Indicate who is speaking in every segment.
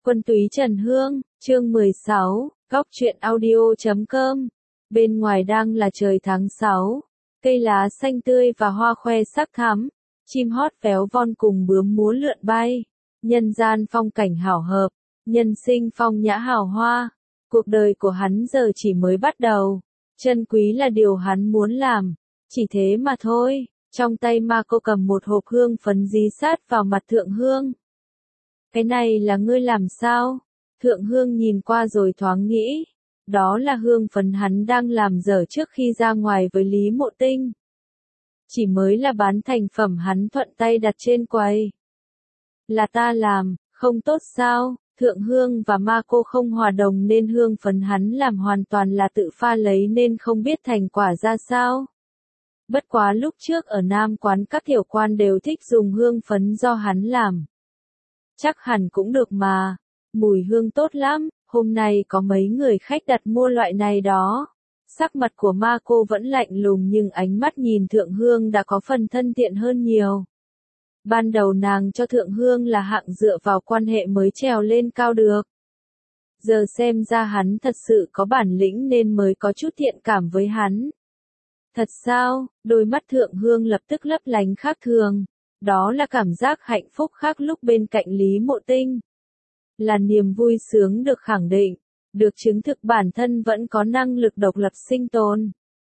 Speaker 1: Quân túy Trần Hương, chương 16, góc truyện audio.com. Bên ngoài đang là trời tháng 6, cây lá xanh tươi và hoa khoe sắc thắm, chim hót véo von cùng bướm múa lượn bay. Nhân gian phong cảnh hảo hợp, nhân sinh phong nhã hào hoa. Cuộc đời của hắn giờ chỉ mới bắt đầu, chân quý là điều hắn muốn làm, chỉ thế mà thôi. Trong tay Marco cầm một hộp hương phấn dí sát vào mặt Thượng Hương. Cái này là ngươi làm sao? Thượng Hương nhìn qua rồi thoáng nghĩ. Đó là hương phấn hắn đang làm dở trước khi ra ngoài với Lý Mộ Tinh. Chỉ mới là bán thành phẩm hắn thuận tay đặt trên quầy. Là ta làm, không tốt sao? Thượng Hương và Marco không hòa đồng nên hương phấn hắn làm hoàn toàn là tự pha lấy nên không biết thành quả ra sao. Bất quá lúc trước ở Nam quán các tiểu quan đều thích dùng hương phấn do hắn làm. Chắc hẳn cũng được mà, mùi hương tốt lắm, hôm nay có mấy người khách đặt mua loại này đó. Sắc mặt của Marco vẫn lạnh lùng nhưng ánh mắt nhìn Thượng Hương đã có phần thân thiện hơn nhiều. Ban đầu nàng cho Thượng Hương là hạng dựa vào quan hệ mới trèo lên cao được. Giờ xem ra hắn thật sự có bản lĩnh nên mới có chút thiện cảm với hắn. Thật sao? Đôi mắt Thượng Hương lập tức lấp lánh khác thường. Đó là cảm giác hạnh phúc khác lúc bên cạnh Lý Mộ Tinh. Là niềm vui sướng được khẳng định, được chứng thực bản thân vẫn có năng lực độc lập sinh tồn.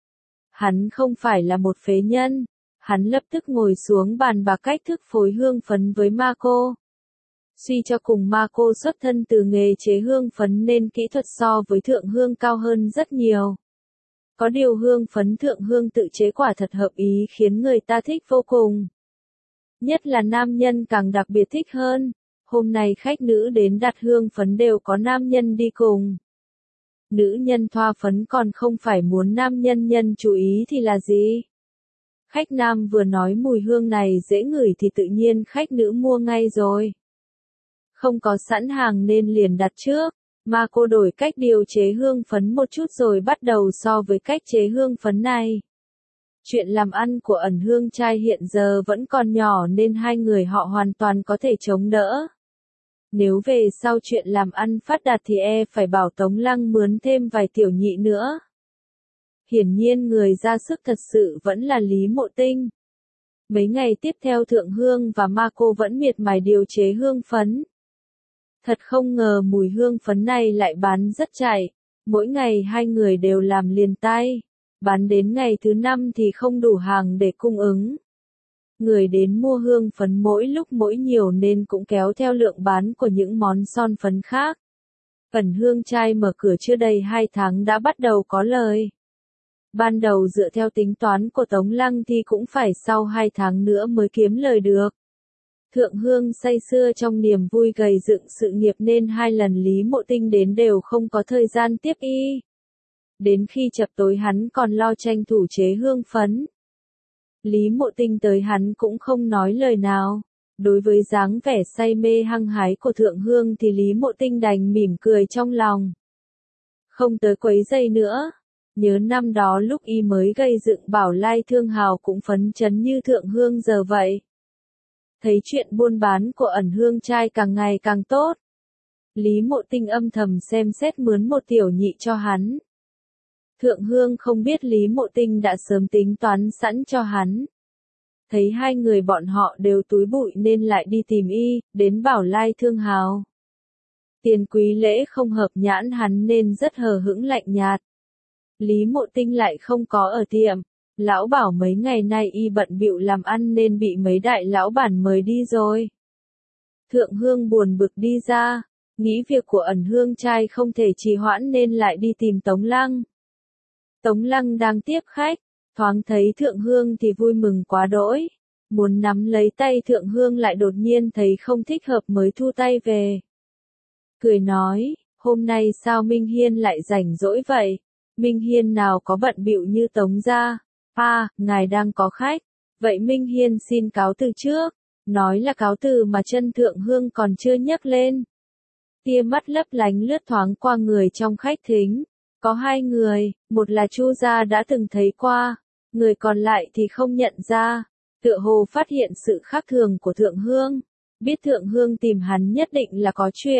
Speaker 1: Hắn không phải là một phế nhân. Hắn lập tức ngồi xuống bàn bạc cách thức phối hương phấn với Marco. Suy cho cùng Marco xuất thân từ nghề chế hương phấn nên kỹ thuật so với Thượng Hương cao hơn rất nhiều. Có điều hương phấn Thượng Hương tự chế quả thật hợp ý khiến người ta thích vô cùng. Nhất là nam nhân càng đặc biệt thích hơn. Hôm nay khách nữ đến đặt hương phấn đều có nam nhân đi cùng. Nữ nhân thoa phấn còn không phải muốn nam nhân chú ý thì là gì? Khách nam vừa nói mùi hương này dễ ngửi thì tự nhiên khách nữ mua ngay rồi. Không có sẵn hàng nên liền đặt trước. Marco đổi cách điều chế hương phấn một chút rồi bắt đầu so với cách chế hương phấn này. Chuyện làm ăn của Ẩn Hương trai hiện giờ vẫn còn nhỏ nên hai người họ hoàn toàn có thể chống đỡ. Nếu về sau chuyện làm ăn phát đạt thì phải bảo Tống Lăng mướn thêm vài tiểu nhị nữa. Hiển nhiên người ra sức thật sự vẫn là Lý Mộ Tinh. Mấy ngày tiếp theo Thượng Hương và Marco vẫn miệt mài điều chế hương phấn. Thật không ngờ mùi hương phấn này lại bán rất chạy. Mỗi ngày hai người đều làm liền tay. Bán đến ngày thứ 5 thì không đủ hàng để cung ứng. Người đến mua hương phấn mỗi lúc mỗi nhiều nên cũng kéo theo lượng bán của những món son phấn khác. Ẩn Hương trai mở cửa chưa đầy 2 tháng đã bắt đầu có lời. Ban đầu dựa theo tính toán của Tống Lăng thì cũng phải sau 2 tháng nữa mới kiếm lời được. Thượng Hương say sưa trong niềm vui gầy dựng sự nghiệp nên 2 lần Lý Mộ Tinh đến đều không có thời gian tiếp y. Đến khi chập tối hắn còn lo tranh thủ chế hương phấn. Lý Mộ Tinh tới hắn cũng không nói lời nào. Đối với dáng vẻ say mê hăng hái của Thượng Hương thì Lý Mộ Tinh đành mỉm cười trong lòng. Không tới quấy giày nữa. Nhớ năm đó lúc y mới gây dựng Bảo Lai Thương Hào cũng phấn chấn như Thượng Hương giờ vậy. Thấy chuyện buôn bán của Ẩn Hương trai càng ngày càng tốt. Lý Mộ Tinh âm thầm xem xét mướn một tiểu nhị cho hắn. Thượng Hương không biết Lý Mộ Tinh đã sớm tính toán sẵn cho hắn. Thấy hai người bọn họ đều túi bụi nên lại đi tìm y, đến Bảo Lai Thương Hào. Tiền quý lễ không hợp nhãn hắn nên rất hờ hững lạnh nhạt. Lý Mộ Tinh lại không có ở tiệm. Lão bảo mấy ngày nay y bận bịu làm ăn nên bị mấy đại lão bản mời đi rồi. Thượng Hương buồn bực đi ra, nghĩ việc của Ẩn Hương trai không thể trì hoãn nên lại đi tìm Tống Lăng. Tống Lăng đang tiếp khách, thoáng thấy Thượng Hương thì vui mừng quá đỗi. Muốn nắm lấy tay Thượng Hương lại đột nhiên thấy không thích hợp mới thu tay về. Cười nói, hôm nay sao Minh Hiên lại rảnh rỗi vậy? Minh Hiên nào có bận bịu như Tống gia. Ngài đang có khách. Vậy Minh Hiên xin cáo từ trước. Nói là cáo từ mà chân Thượng Hương còn chưa nhấc lên. Tia mắt lấp lánh lướt thoáng qua người trong khách thính. Có 2 người, một là Chu gia đã từng thấy qua, người còn lại thì không nhận ra. Tựa hồ phát hiện sự khác thường của Thượng Hương. Biết Thượng Hương tìm hắn nhất định là có chuyện.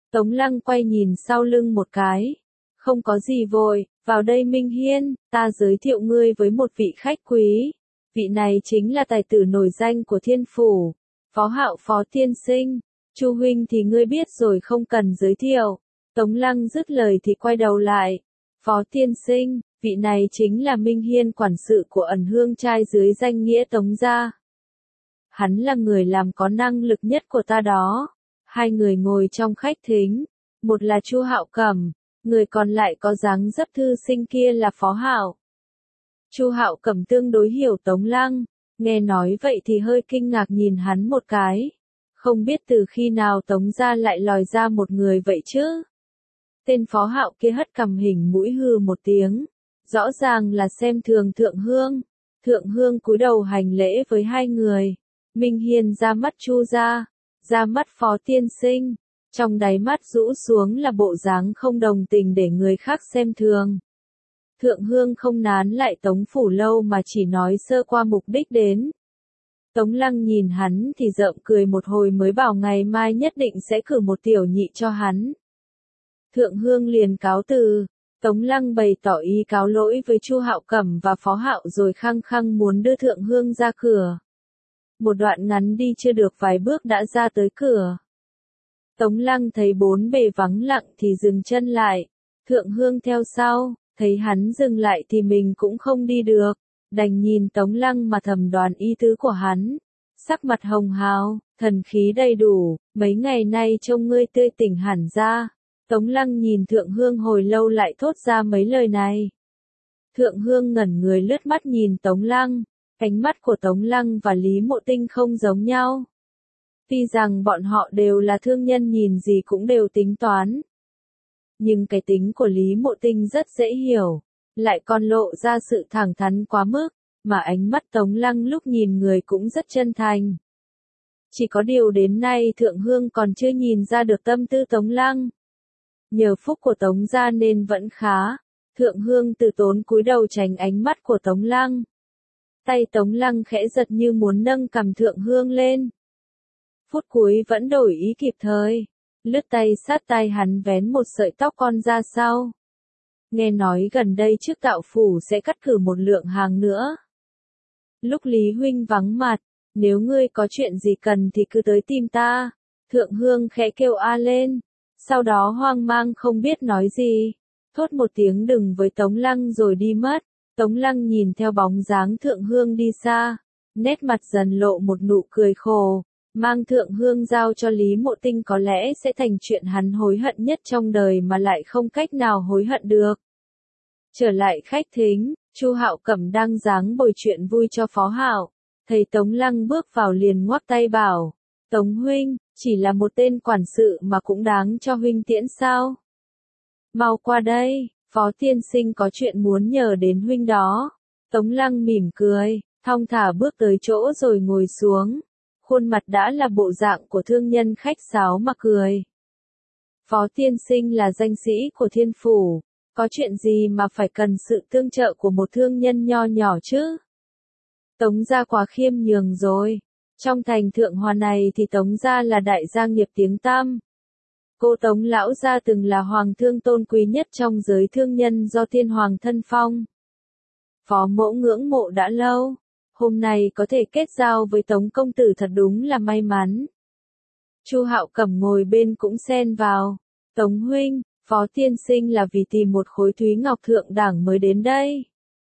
Speaker 1: Tống Lăng quay nhìn sau lưng một cái. Không có gì vội, vào đây Minh Hiên, ta giới thiệu ngươi với một vị khách quý. Vị này chính là tài tử nổi danh của Thiên Phủ, Phó Hạo Phó tiên sinh. Chu huynh thì ngươi biết rồi không cần giới thiệu. Tống Lăng dứt lời thì quay đầu lại. Phó tiên sinh, vị này chính là Minh Hiên quản sự của Ẩn Hương trai dưới danh nghĩa Tống gia. Hắn là người làm có năng lực nhất của ta đó. Hai người ngồi trong khách thính, một là Chu Hạo Cẩm, người còn lại có dáng dấp thư sinh kia là Phó Hạo. Chu Hạo Cẩm tương đối hiểu Tống Lăng, nghe nói vậy thì hơi kinh ngạc nhìn hắn một cái. Không biết từ khi nào Tống gia lại lòi ra một người vậy chứ? Tên Phó Hạo kia hất cằm hình mũi hừ một tiếng, rõ ràng là xem thường Thượng Hương. Thượng Hương cúi đầu hành lễ với hai người. Minh Hiên ra mắt Chu gia, ra mắt Phó tiên sinh, trong đáy mắt rũ xuống là bộ dáng không đồng tình để người khác xem thường. Thượng Hương không nán lại Tống phủ lâu mà chỉ nói sơ qua mục đích đến. Tống Lăng nhìn hắn thì rợm cười một hồi mới bảo ngày mai nhất định sẽ cử một tiểu nhị cho hắn. Thượng Hương liền cáo từ. Tống Lăng bày tỏ ý cáo lỗi với Chu Hạo Cẩm và Phó Hạo rồi khăng khăng muốn đưa Thượng Hương ra cửa. Một đoạn ngắn đi chưa được vài bước đã ra tới cửa. Tống Lăng thấy bốn bề vắng lặng thì dừng chân lại. Thượng Hương theo sau, thấy hắn dừng lại thì mình cũng không đi được. Đành nhìn Tống Lăng mà thầm đoán ý tứ của hắn. Sắc mặt hồng hào, thần khí đầy đủ, mấy ngày nay trông ngươi tươi tỉnh hẳn ra. Tống Lăng nhìn Thượng Hương hồi lâu lại thốt ra mấy lời này. Thượng Hương ngẩn người lướt mắt nhìn Tống Lăng. Ánh mắt của Tống Lăng và Lý Mộ Tinh không giống nhau. Tuy rằng bọn họ đều là thương nhân nhìn gì cũng đều tính toán. Nhưng cái tính của Lý Mộ Tinh rất dễ hiểu, lại còn lộ ra sự thẳng thắn quá mức, mà ánh mắt Tống Lăng lúc nhìn người cũng rất chân thành. Chỉ có điều đến nay Thượng Hương còn chưa nhìn ra được tâm tư Tống Lăng. Nhờ phúc của Tống gia nên vẫn khá. Thượng Hương từ tốn cúi đầu tránh ánh mắt của Tống Lăng. Tay Tống Lăng khẽ giật như muốn nâng cằm Thượng Hương lên. Phút cuối vẫn đổi ý kịp thời. Lướt tay sát tai hắn vén một sợi tóc con ra sau. Nghe nói gần đây trước tạo phủ sẽ cắt cử một lượng hàng nữa. Lúc Lý huynh vắng mặt, nếu ngươi có chuyện gì cần thì cứ tới tìm ta. Thượng Hương khẽ kêu a lên. Sau đó hoang mang không biết nói gì. Thốt một tiếng đừng với Tống Lăng rồi đi mất. Tống Lăng nhìn theo bóng dáng Thượng Hương đi xa. Nét mặt dần lộ một nụ cười khổ. Mang Thượng Hương giao cho Lý Mộ Tinh có lẽ sẽ thành chuyện hắn hối hận nhất trong đời mà lại không cách nào hối hận được. Trở lại khách thính, Chu Hạo Cẩm đang dáng bồi chuyện vui cho Phó Hạo. Thấy Tống Lăng bước vào liền ngoắc tay bảo. Tống huynh, chỉ là một tên quản sự mà cũng đáng cho huynh tiễn sao? Mau qua đây, Phó tiên sinh có chuyện muốn nhờ đến huynh đó. Tống Lăng mỉm cười, thong thả bước tới chỗ rồi ngồi xuống. Khuôn mặt đã là bộ dạng của thương nhân khách sáo mà cười. Phó tiên sinh là danh sĩ của Thiên Phủ, có chuyện gì mà phải cần sự tương trợ của một thương nhân nho nhỏ chứ? Tống gia quá khiêm nhường rồi. Trong thành Thượng Hòa này thì Tống gia là đại gia nghiệp tiếng tăm. Cô Tống lão gia từng là hoàng thương tôn quý nhất trong giới thương nhân do Thiên Hoàng thân phong. Phó mẫu ngưỡng mộ đã lâu. Hôm nay có thể kết giao với Tống công tử thật đúng là may mắn. Chu Hạo Cẩm ngồi bên cũng xen vào. Tống huynh, Phó tiên sinh là vì tìm một khối thúy ngọc thượng đẳng mới đến đây.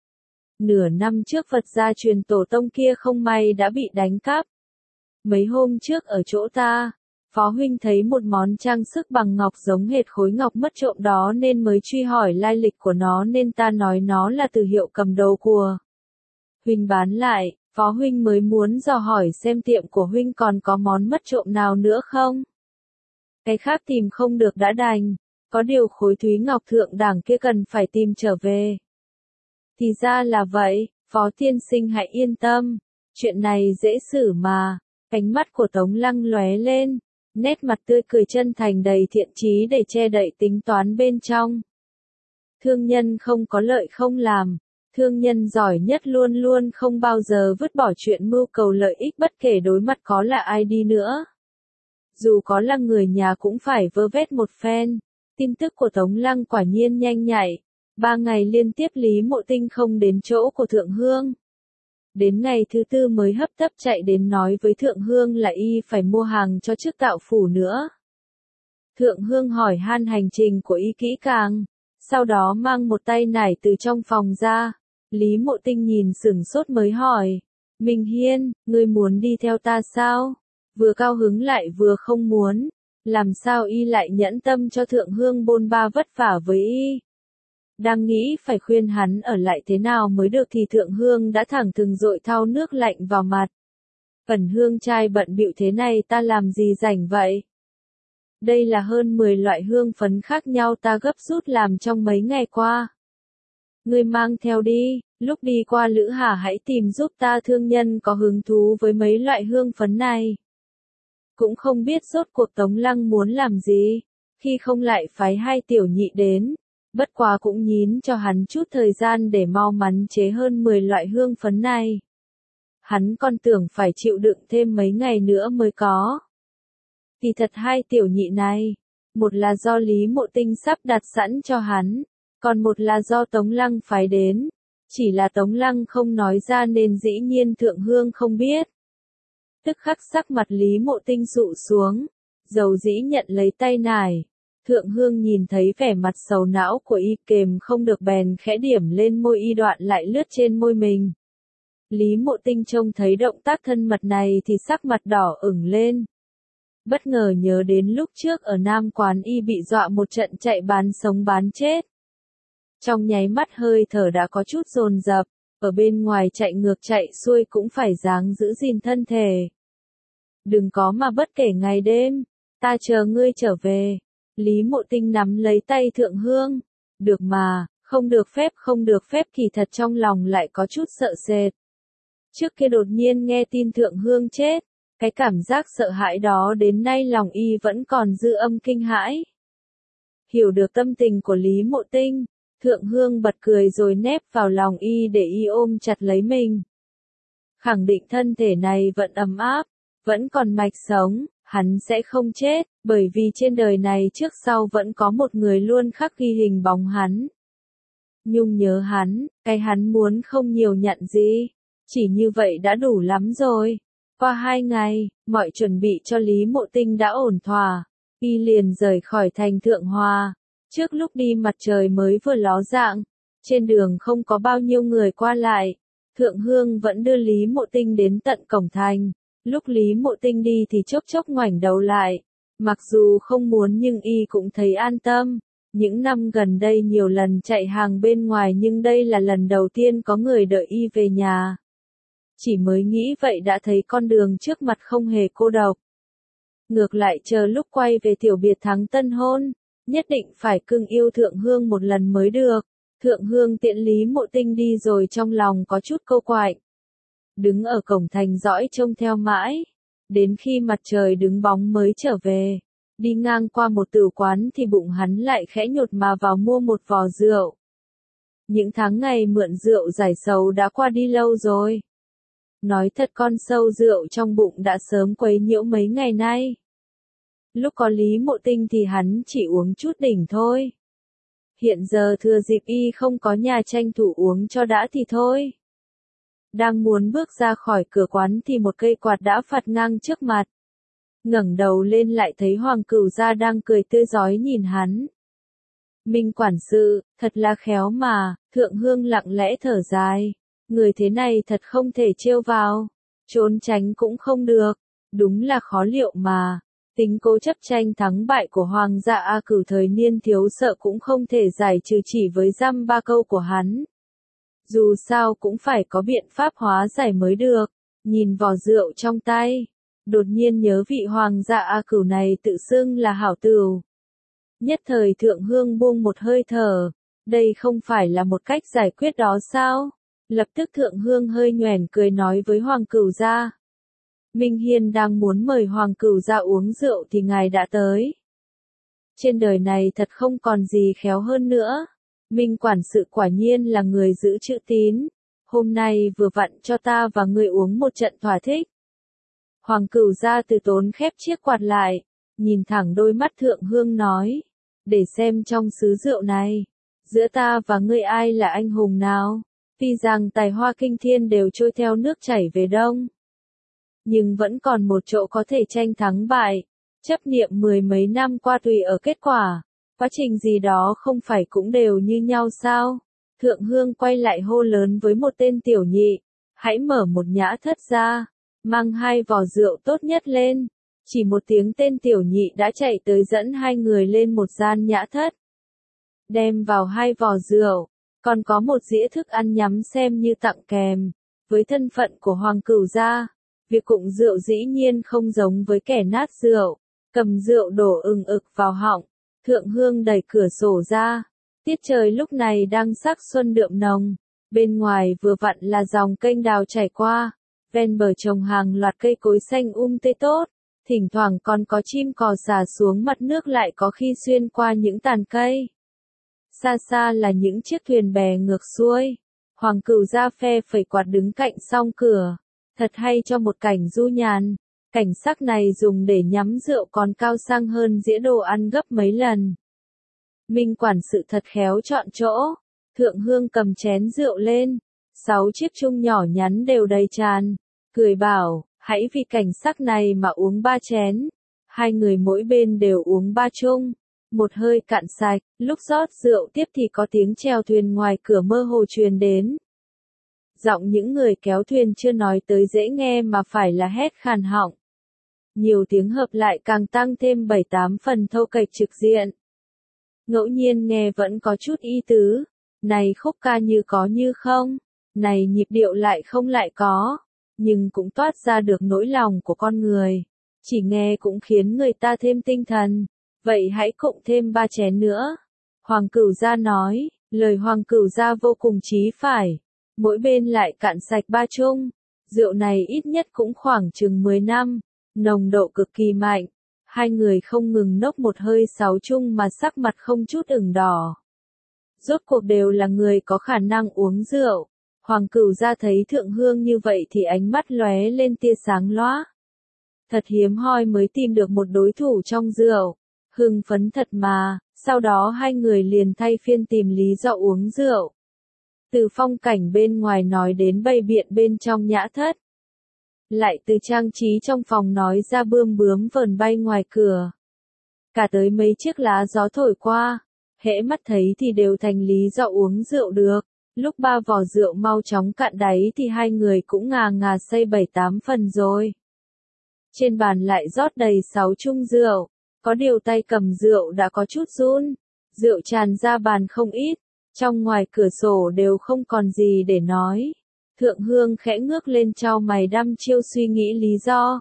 Speaker 1: Nửa năm trước Phật gia truyền tổ tông kia không may đã bị đánh cắp. Mấy hôm trước ở chỗ ta, Phó huynh thấy một món trang sức bằng ngọc giống hệt khối ngọc mất trộm đó nên mới truy hỏi lai lịch của nó nên ta nói nó là từ hiệu cầm đầu của huynh bán lại. Phó huynh mới muốn dò hỏi xem tiệm của huynh còn có món mất trộm nào nữa không? Cái khác tìm không được đã đành, có điều khối thúy ngọc thượng đẳng kia cần phải tìm trở về. Thì ra là vậy, Phó tiên sinh hãy yên tâm, chuyện này dễ xử mà. Ánh mắt của Tống Lăng lóe lên, nét mặt tươi cười chân thành đầy thiện chí để che đậy tính toán bên trong. Thương nhân không có lợi không làm. Thương nhân giỏi nhất luôn luôn không bao giờ vứt bỏ chuyện mưu cầu lợi ích bất kể đối mặt có là ai đi nữa. dù có là người nhà cũng phải vơ vét một phen. Tin tức của Tống Lăng quả nhiên nhanh nhạy. 3 ngày liên tiếp Lý Mộ Tinh không đến chỗ của Thượng Hương. Đến ngày thứ 4 mới hấp tấp chạy đến nói với Thượng Hương là y phải mua hàng cho trước tạo phủ nữa. Thượng Hương hỏi han hành trình của y kỹ càng, sau đó mang một tay nải từ trong phòng ra. Lý Mộ Tinh nhìn sửng sốt mới hỏi, Minh Hiên, ngươi muốn đi theo ta sao? Vừa cao hứng lại vừa không muốn, làm sao y lại nhẫn tâm cho Thượng Hương bôn ba vất vả với y? Đang nghĩ phải khuyên hắn ở lại thế nào mới được thì Thượng Hương đã thẳng thừng dội thau nước lạnh vào mặt. Ẩn Hương trai bận bịu thế này ta làm gì rảnh vậy? Đây là hơn 10 loại hương phấn khác nhau ta gấp rút làm trong mấy ngày qua. Ngươi mang theo đi, lúc đi qua Lữ Hà hãy tìm giúp ta thương nhân có hứng thú với mấy loại hương phấn này. Cũng không biết rốt cuộc Tống Lăng muốn làm gì, khi không lại phái 2 tiểu nhị đến, bất quá cũng nhín cho hắn chút thời gian để mau mắn chế hơn 10 loại hương phấn này. Hắn còn tưởng phải chịu đựng thêm mấy ngày nữa mới có. Thì thật 2 tiểu nhị này, một là do Lý Mộ Tinh sắp đặt sẵn cho hắn, còn một là do Tống Lăng phái đến. Chỉ là Tống Lăng không nói ra nên dĩ nhiên Thượng Hương không biết. Tức khắc sắc mặt Lý Mộ Tinh dụ xuống, dầu dĩ nhận lấy tay nải. Thượng Hương nhìn thấy vẻ mặt sầu não của y kềm không được bèn khẽ điểm lên môi y đoạn lại lướt trên môi mình. Lý Mộ Tinh trông thấy động tác thân mật này thì sắc mặt đỏ ửng lên. Bất ngờ nhớ đến lúc trước ở Nam Quán y bị dọa một trận chạy bán sống bán chết. Trong nháy mắt hơi thở đã có chút dồn dập, ở bên ngoài chạy ngược chạy xuôi cũng phải dáng giữ gìn thân thể. Đừng có mà bất kể ngày đêm, ta chờ ngươi trở về. Lý Mộ Tinh nắm lấy tay Thượng Hương. Được mà, không được phép kỳ thật trong lòng lại có chút sợ sệt. Trước kia đột nhiên nghe tin Thượng Hương chết, cái cảm giác sợ hãi đó đến nay lòng y vẫn còn dư âm kinh hãi. Hiểu được tâm tình của Lý Mộ Tinh, Thượng Hương bật cười rồi nép vào lòng y để y ôm chặt lấy mình. Khẳng định thân thể này vẫn ấm áp, vẫn còn mạch sống, hắn sẽ không chết, bởi vì trên đời này trước sau vẫn có một người luôn khắc ghi hình bóng hắn. Nhung nhớ hắn, cái hắn muốn không nhiều nhận gì, chỉ như vậy đã đủ lắm rồi. Qua 2 ngày, mọi chuẩn bị cho Lý Mộ Tinh đã ổn thỏa, y liền rời khỏi thành Thượng Hòa. Trước lúc đi mặt trời mới vừa ló dạng, trên đường không có bao nhiêu người qua lại, Thượng Hương vẫn đưa Lý Mộ Tinh đến tận cổng thành. Lúc Lý Mộ Tinh đi thì chốc chốc ngoảnh đầu lại, mặc dù không muốn nhưng y cũng thấy an tâm. Những năm gần đây nhiều lần chạy hàng bên ngoài nhưng đây là lần đầu tiên có người đợi y về nhà. Chỉ mới nghĩ vậy đã thấy con đường trước mặt không hề cô độc. Ngược lại chờ lúc quay về tiểu biệt thắng tân hôn, nhất định phải cưng yêu Thượng Hương một lần mới được. Thượng Hương tiễn Lý Mộ Tinh đi rồi trong lòng có chút câu quạnh. Đứng ở cổng thành dõi trông theo mãi, đến khi mặt trời đứng bóng mới trở về. Đi ngang qua một tử quán thì bụng hắn lại khẽ nhột mà vào mua một vò rượu. Những tháng ngày mượn rượu giải sầu đã qua đi lâu rồi. Nói thật con sâu rượu trong bụng đã sớm quấy nhiễu mấy ngày nay. Lúc có Lý Mộ Tinh thì hắn chỉ uống chút đỉnh thôi. Hiện giờ thừa dịp y không có nhà tranh thủ uống cho đã thì thôi. Đang muốn bước ra khỏi cửa quán thì một cây quạt đã phạt ngang trước mặt. Ngẩng đầu lên lại thấy Hoàng Cửu Gia đang cười tươi rói nhìn hắn. Minh quản sự, thật là khéo mà, Thượng Hương lặng lẽ thở dài. Người thế này thật không thể trêu vào, trốn tránh cũng không được, đúng là khó liệu mà. Tính cố chấp tranh thắng bại của Hoàng gia A Cửu thời niên thiếu sợ cũng không thể giải trừ chỉ với dăm ba câu của hắn. Dù sao cũng phải có biện pháp hóa giải mới được. Nhìn vò rượu trong tay, đột nhiên nhớ vị Hoàng gia A Cửu này tự xưng là hảo tửu. Nhất thời Thượng Hương buông một hơi thở, đây không phải là một cách giải quyết đó sao? Lập tức Thượng Hương hơi nhoẻn cười nói với Hoàng Cửu Gia. Minh Hiên đang muốn mời Hoàng Cửu Gia uống rượu thì ngài đã tới. Trên đời này thật không còn gì khéo hơn nữa. Minh quản sự quả nhiên là người giữ chữ tín. Hôm nay vừa vặn cho ta và người uống một trận thỏa thích. Hoàng Cửu gia từ tốn khép chiếc quạt lại, nhìn thẳng đôi mắt Thượng Hương nói, để xem trong sứ rượu này, giữa ta và ngươi ai là anh hùng nào, tuy rằng tài hoa kinh thiên đều trôi theo nước chảy về đông. Nhưng vẫn còn một chỗ có thể tranh thắng bại, chấp niệm mười mấy năm qua tùy ở kết quả, quá trình gì đó không phải cũng đều như nhau sao? Thượng Hương quay lại hô lớn với một tên tiểu nhị, hãy mở một nhã thất ra, mang 2 vò rượu tốt nhất lên. Chỉ một tiếng tên tiểu nhị đã chạy tới dẫn 2 người lên một gian nhã thất. Đem vào 2 vò rượu, còn có một dĩa thức ăn nhắm xem như tặng kèm. Với thân phận của Hoàng Cửu gia, việc cụng rượu dĩ nhiên không giống với kẻ nát rượu. Cầm rượu đổ ừng ực vào họng, Thượng Hương đẩy cửa sổ ra. Tiết trời lúc này đang sắc xuân đượm nồng, bên ngoài vừa vặn là dòng kênh đào chảy qua, ven bờ trồng hàng loạt cây cối xanh tươi tốt, thỉnh thoảng còn có chim cò xà xuống mặt nước lại có khi xuyên qua những tàn cây. Xa xa là những chiếc thuyền bè ngược xuôi, Hoàng Cửu gia phe phẩy quạt đứng cạnh song cửa, thật hay cho một cảnh du nhàn. Cảnh sắc này dùng để nhắm rượu còn cao sang hơn dĩa đồ ăn gấp mấy lần. Minh quản sự thật khéo chọn chỗ, Thượng Hương cầm chén rượu lên, 6 chiếc chung nhỏ nhắn đều đầy tràn, cười bảo, hãy vì cảnh sắc này mà uống 3 chén. 2 người mỗi bên đều uống 3 chung, một hơi cạn sạch, lúc rót rượu tiếp thì có tiếng chèo thuyền ngoài cửa mơ hồ truyền đến. Giọng những người kéo thuyền chưa nói tới dễ nghe mà phải là hét khàn họng. Nhiều tiếng hợp lại càng tăng thêm 7-8 phần thô kệch trực diện. Ngẫu nhiên nghe vẫn có chút ý tứ, này khúc ca như có như không, này nhịp điệu lại không lại có, nhưng cũng toát ra được nỗi lòng của con người, chỉ nghe cũng khiến người ta thêm tinh thần, vậy hãy cụng thêm 3 chén nữa. Hoàng Cửu gia nói, lời Hoàng Cửu gia vô cùng chí phải, mỗi bên lại cạn sạch 3 chung, rượu này ít nhất cũng khoảng chừng 10 năm. Nồng độ cực kỳ mạnh, 2 người không ngừng nốc một hơi 6 chung mà sắc mặt không chút ửng đỏ. Rốt cuộc đều là người có khả năng uống rượu. Hoàng Cửu gia thấy Thượng Hương như vậy thì ánh mắt lóe lên tia sáng lóa. Thật hiếm hoi mới tìm được một đối thủ trong rượu. Hưng phấn thật mà, sau đó 2 người liền thay phiên tìm lý do uống rượu. Từ phong cảnh bên ngoài nói đến bày biện bên trong nhã thất. Lại từ trang trí trong phòng nói ra bươm bướm vờn bay ngoài cửa. Cả tới mấy chiếc lá gió thổi qua, hễ mắt thấy thì đều thành lý do uống rượu được. Lúc 3 vò rượu mau chóng cạn đáy thì 2 người cũng ngà ngà say 7-8 phần rồi. Trên bàn lại rót đầy 6 chung rượu, có điều tay cầm rượu đã có chút run. Rượu tràn ra bàn không ít, trong ngoài cửa sổ đều không còn gì để nói. Thượng Hương khẽ ngước lên chau mày đăm chiêu suy nghĩ lý do.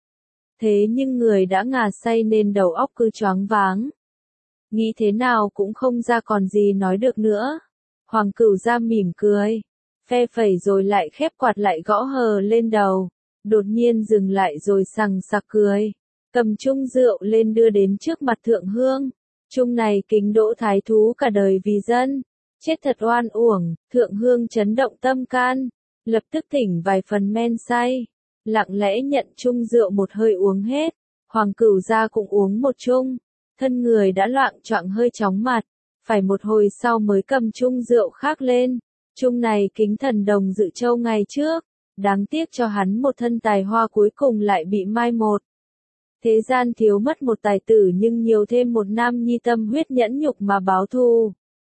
Speaker 1: Thế nhưng người đã ngà say nên đầu óc cứ choáng váng. Nghĩ thế nào cũng không ra còn gì nói được nữa. Hoàng Cửu gia mỉm cười, phe phẩy rồi lại khép quạt lại gõ hờ lên đầu. Đột nhiên dừng lại rồi sằng sặc cười. Cầm chung rượu lên đưa đến trước mặt Thượng Hương. Chung này kính đỗ thái thú cả đời vì dân. Chết thật oan uổng, Thượng Hương chấn động tâm can. Lập tức thỉnh vài phần men say, lặng lẽ nhận chung rượu một hơi uống hết. Hoàng Cửu gia cũng uống một chung, thân người đã loạng choạng hơi chóng mặt, phải một hồi sau mới cầm chung rượu khác lên. Chung này kính thần đồng dự châu ngày trước, đáng tiếc cho hắn một thân tài hoa cuối cùng lại bị mai một. Thế gian thiếu mất một tài tử nhưng nhiều thêm một nam nhi tâm huyết nhẫn nhục mà báo thù.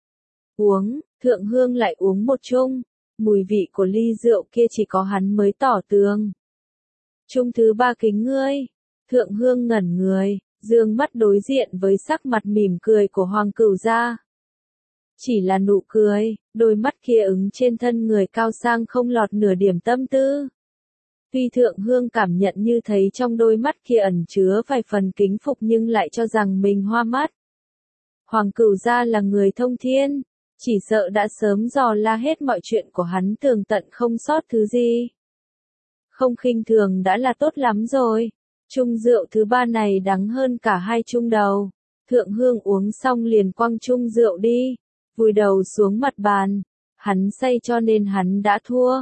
Speaker 1: Uống, Thượng Hương lại uống một chung. Mùi vị của ly rượu kia chỉ có hắn mới tỏ tường. Chung thứ 3 kính ngươi. Thượng Hương ngẩn người, dương mắt đối diện với sắc mặt mỉm cười của Hoàng Cửu gia. Chỉ là nụ cười, đôi mắt kia ứng trên thân người cao sang không lọt nửa điểm tâm tư. Tuy Thượng Hương cảm nhận như thấy trong đôi mắt kia ẩn chứa vài phần kính phục nhưng lại cho rằng mình hoa mắt. Hoàng Cửu gia là người thông thiên. Chỉ sợ đã sớm dò la hết mọi chuyện của hắn tường tận không sót thứ gì. Không khinh thường đã là tốt lắm rồi. Chung rượu thứ 3 này đắng hơn cả 2 chung đầu. Thượng Hương uống xong liền quăng chung rượu đi, vùi đầu xuống mặt bàn. Hắn say cho nên hắn đã thua.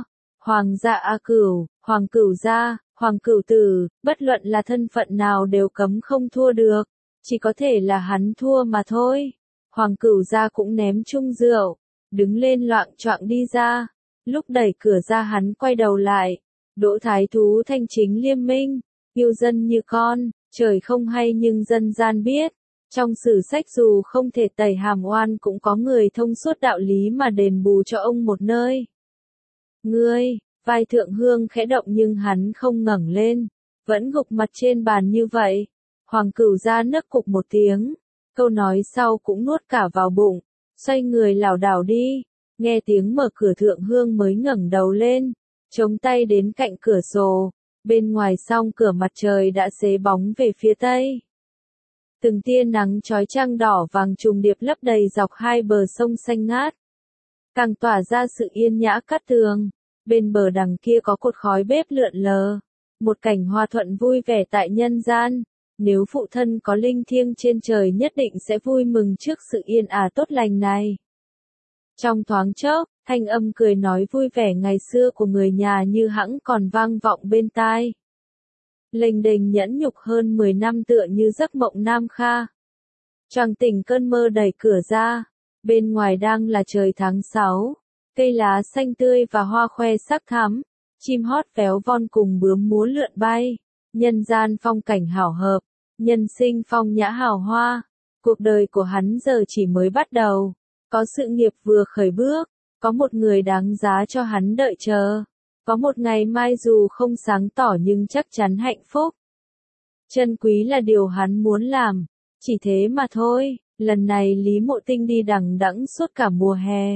Speaker 1: Hoàng gia A Cửu, Hoàng Cửu gia, Hoàng Cửu tử, bất luận là thân phận nào đều cấm không thua được, chỉ có thể là hắn thua mà thôi. Hoàng Cửu gia cũng ném chung rượu, đứng lên loạng choạng đi ra, lúc đẩy cửa ra hắn quay đầu lại, Đỗ Thái Thú thanh chính liêm minh, yêu dân như con, trời không hay nhưng dân gian biết. Trong sử sách dù không thể tẩy hàm oan cũng có người thông suốt đạo lý mà đền bù cho ông một nơi. Ngươi, vai Thượng Hương khẽ động nhưng hắn không ngẩng lên, vẫn gục mặt trên bàn như vậy. Hoàng Cửu gia nấc cục một tiếng, câu nói sau cũng nuốt cả vào bụng, xoay người lảo đảo đi, nghe tiếng mở cửa Thượng Hương mới ngẩng đầu lên, chống tay đến cạnh cửa sổ, bên ngoài song cửa mặt trời đã xế bóng về phía tây. Từng tia nắng chói chang đỏ vàng trùng điệp lấp đầy dọc hai bờ sông xanh ngát, càng tỏa ra sự yên nhã cát tường. Bên bờ đằng kia có cột khói bếp lượn lờ, một cảnh hòa thuận vui vẻ tại nhân gian. Nếu phụ thân có linh thiêng trên trời nhất định sẽ vui mừng trước sự yên ả tốt lành này. Trong thoáng chốc, thanh âm cười nói vui vẻ ngày xưa của người nhà như hãng còn vang vọng bên tai. Lênh đênh nhẫn nhục hơn 10 năm tựa như giấc mộng nam kha. Choàng tỉnh cơn mơ đẩy cửa ra, bên ngoài đang là trời tháng 6, cây lá xanh tươi và hoa khoe sắc thắm, chim hót véo von cùng bướm múa lượn bay, nhân gian phong cảnh hảo hợp, nhân sinh phong nhã hào hoa. Cuộc đời của hắn giờ chỉ mới bắt đầu, có sự nghiệp vừa khởi bước, có một người đáng giá cho hắn đợi chờ. Có một ngày mai dù không sáng tỏ nhưng chắc chắn hạnh phúc. Chân quý là điều hắn muốn làm, chỉ thế mà thôi. Lần này Lý Mộ Tinh đi đằng đẵng suốt cả mùa hè.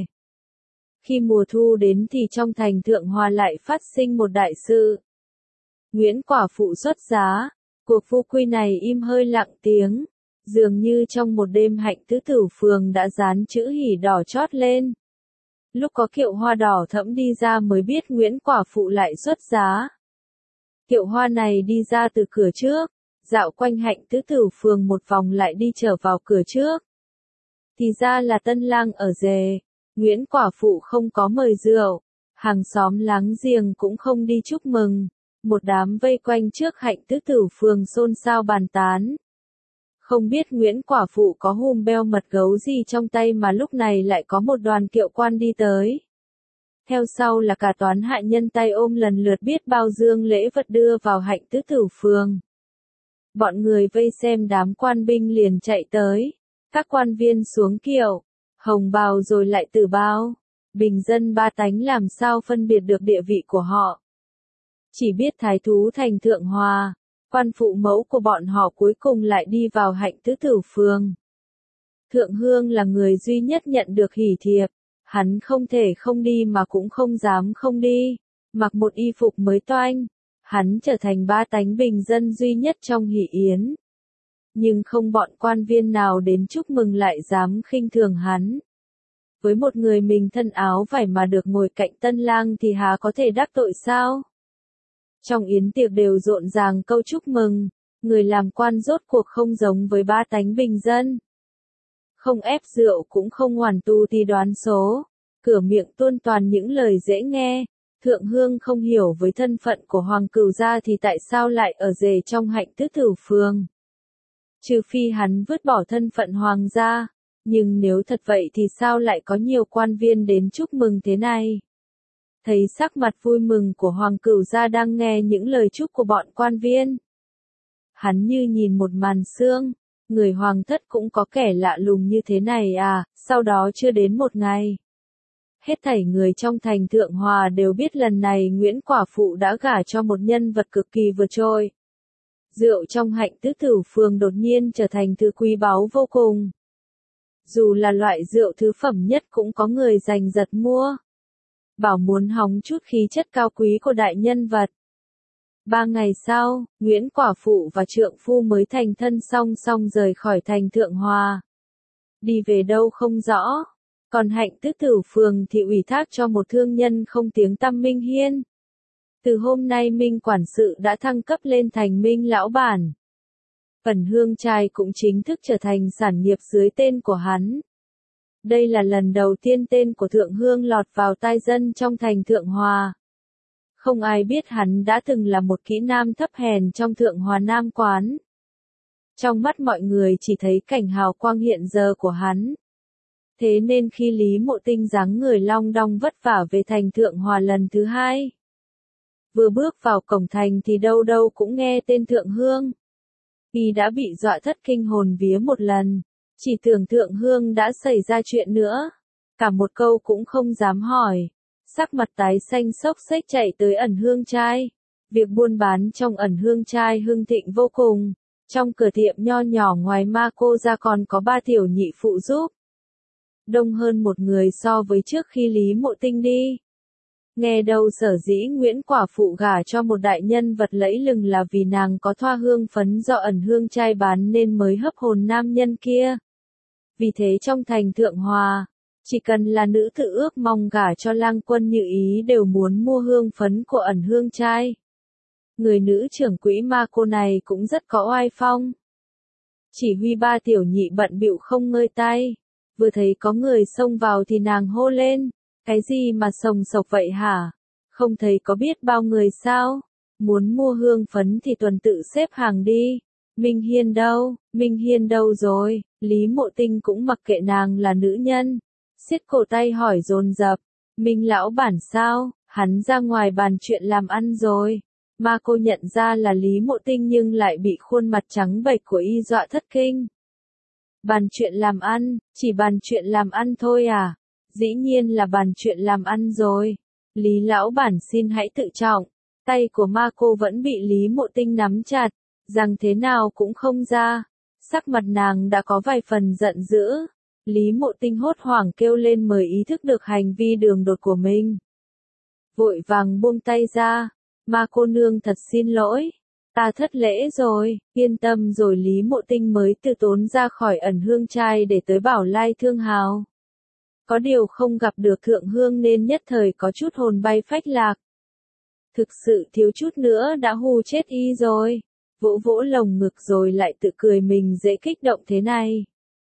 Speaker 1: Khi mùa thu đến thì trong thành Thượng Hoa lại phát sinh một đại sự. Nguyễn quả phụ xuất giá, cuộc vu quy này im hơi lặng tiếng, dường như trong một đêm Hạnh Tứ Tử phường đã dán chữ hỉ đỏ chót lên. Lúc có kiệu hoa đỏ thẫm đi ra mới biết Nguyễn quả phụ lại xuất giá. Kiệu hoa này đi ra từ cửa trước, dạo quanh Hạnh Tứ Tử phường một vòng lại đi trở vào cửa trước. Thì ra là tân lang ở rể, Nguyễn quả phụ không có mời rượu, hàng xóm láng giềng cũng không đi chúc mừng, một đám vây quanh trước Hạnh Tứ Tử phường xôn xao bàn tán. Không biết Nguyễn quả phụ có hùm beo mật gấu gì trong tay mà lúc này lại có một đoàn kiệu quan đi tới. Theo sau là cả toán hạ nhân tay ôm lần lượt biết bao dương lễ vật đưa vào Hạnh Tứ Tử phường. Bọn người vây xem đám quan binh liền chạy tới, các quan viên xuống kiệu, hồng bào rồi lại tử bào. Bình dân ba tánh làm sao phân biệt được địa vị của họ. Chỉ biết thái thú thành Thượng Hoa, quan phụ mẫu của bọn họ cuối cùng lại đi vào Hạnh Tứ Tử phường. Thượng Hương là người duy nhất nhận được hỷ thiệp, hắn không thể không đi mà cũng không dám không đi, mặc một y phục mới toanh, hắn trở thành ba tánh bình dân duy nhất trong hỷ yến. Nhưng không bọn quan viên nào đến chúc mừng lại dám khinh thường hắn. Với một người mình thân áo vải mà được ngồi cạnh tân lang thì há có thể đắc tội sao? Trong yến tiệc đều rộn ràng câu chúc mừng, người làm quan rốt cuộc không giống với ba tánh bình dân. Không ép rượu cũng không hoàn tu thì đoán số, cửa miệng tuôn toàn những lời dễ nghe. Thượng Hương không hiểu với thân phận của Hoàng Cửu gia thì tại sao lại ở rể trong Hạnh Tứ Tử phường. Trừ phi hắn vứt bỏ thân phận hoàng gia, nhưng nếu thật vậy thì sao lại có nhiều quan viên đến chúc mừng thế này? Thấy sắc mặt vui mừng của Hoàng Cửu gia đang nghe những lời chúc của bọn quan viên. Hắn như nhìn một màn sương, người hoàng thất cũng có kẻ lạ lùng như thế này à, sau đó chưa đến một ngày. Hết thảy người trong thành Thượng Hòa đều biết lần này Nguyễn quả phụ đã gả cho một nhân vật cực kỳ vượt trội. Rượu trong Hạnh Tứ Tử phường đột nhiên trở thành thứ quý báu vô cùng. Dù là loại rượu thứ phẩm nhất cũng có người giành giật mua. Bảo muốn hóng chút khí chất cao quý của đại nhân vật. 3 ngày sau, Nguyễn quả phụ và trượng phu mới thành thân song song rời khỏi thành Thượng Hòa. Đi về đâu không rõ. Còn Hạnh Tứ Tử phường thì ủy thác cho một thương nhân không tiếng tăm Minh Hiên. Từ hôm nay Minh quản sự đã thăng cấp lên thành Minh lão bản. Phần hương trai cũng chính thức trở thành sản nghiệp dưới tên của hắn. Đây là lần đầu tiên tên của Thượng Hương lọt vào tai dân trong thành Thượng Hòa. Không ai biết hắn đã từng là một kỹ nam thấp hèn trong Thượng Hòa Nam quán. Trong mắt mọi người chỉ thấy cảnh hào quang hiện giờ của hắn. Thế nên khi Lý Mộ Tinh dáng người long đong vất vả về thành Thượng Hòa lần thứ hai, vừa bước vào cổng thành thì đâu đâu cũng nghe tên Thượng Hương. Y đã bị dọa thất kinh hồn vía một lần, chỉ tưởng Thượng Hương đã xảy ra chuyện nữa, cả một câu cũng không dám hỏi, sắc mặt tái xanh xốc xếch chạy tới Ẩn Hương trai. Việc buôn bán trong Ẩn Hương trai hưng thịnh vô cùng, trong cửa tiệm nho nhỏ ngoài ma cô ra còn có 3 tiểu nhị phụ giúp. Đông hơn một người so với trước khi Lý Mộ Tinh đi. Nghe đâu sở dĩ Nguyễn quả phụ gả cho một đại nhân vật lẫy lừng là vì nàng có thoa hương phấn do Ẩn Hương trai bán nên mới hấp hồn nam nhân kia. Vì thế trong thành Thượng Hòa, chỉ cần là nữ tự ước mong gả cho lang quân Như Ý đều muốn mua hương phấn của Ẩn Hương trai. Người nữ trưởng quỹ ma cô này cũng rất có oai phong. Chỉ huy 3 tiểu nhị bận bịu không ngơi tay. Vừa thấy có người xông vào thì nàng hô lên. Cái gì mà sồng sộc vậy hả? Không thấy có biết bao người sao? Muốn mua hương phấn thì tuần tự xếp hàng đi. Minh Hiên đâu? Minh Hiên đâu rồi? Lý Mộ Tinh cũng mặc kệ nàng là nữ nhân. Siết cổ tay hỏi dồn dập. Minh lão bản sao? Hắn ra ngoài bàn chuyện làm ăn rồi. Ma cô nhận ra là Lý Mộ Tinh nhưng lại bị khuôn mặt trắng bệch của y dọa thất kinh. Bàn chuyện làm ăn, chỉ bàn chuyện làm ăn thôi à? Dĩ nhiên là bàn chuyện làm ăn rồi. Lý lão bản xin hãy tự trọng. Tay của ma cô vẫn bị Lý Mộ Tinh nắm chặt, rằng thế nào cũng không ra. Sắc mặt nàng đã có vài phần giận dữ. Lý Mộ Tinh hốt hoảng kêu lên mới ý thức được hành vi đường đột của mình. Vội vàng buông tay ra. Ma cô nương thật xin lỗi. Ta thất lễ rồi, yên tâm rồi. Lý Mộ Tinh mới từ tốn ra khỏi Ẩn Hương trai để tới Bảo Lai Thương Hào. Có điều không gặp được Thượng Hương nên nhất thời có chút hồn bay phách lạc. Thực sự thiếu chút nữa đã hù chết y rồi. Vỗ vỗ lồng ngực rồi lại tự cười mình dễ kích động thế này.